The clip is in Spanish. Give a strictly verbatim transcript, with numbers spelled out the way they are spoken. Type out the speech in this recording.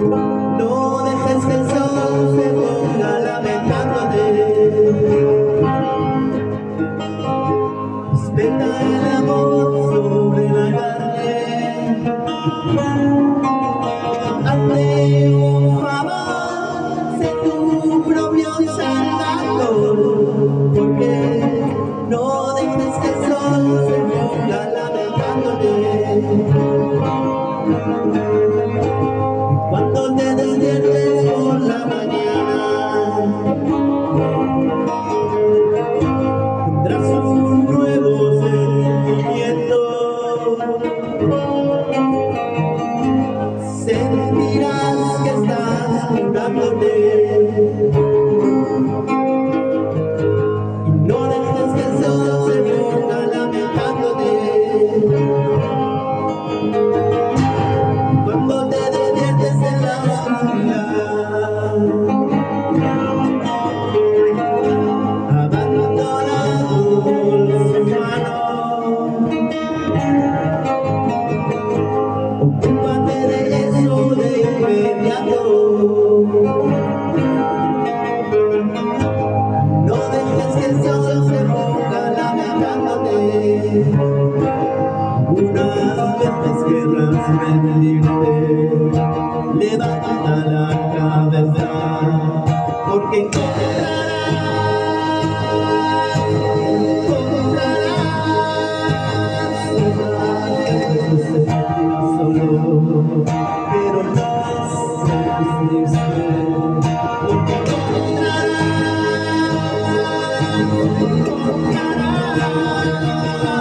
No dejes que el sol se ponga lamentándote. Respeta el amor sobre la carne. Hazte un favor, sé tu propio salvador, porque no dejes que el sol se ponga lamentándote. Cuando te despiertes por la mañana, tendrás un nuevo sentimiento. Sentirás que estás curándote. Y no dejes que el sol se ponga lamentándote. Cuando te despiertes en la oscuridad, abandonado su mano, ocúpate de eso de inmediato. No dejes que el sol se ponga lamentándote. Unas veces querrás rendirte, levanta la cabeza, porque encontrarás, encontrarás otras veces de sentir solo, pero no sentirse, porque encontrarás, encontrarás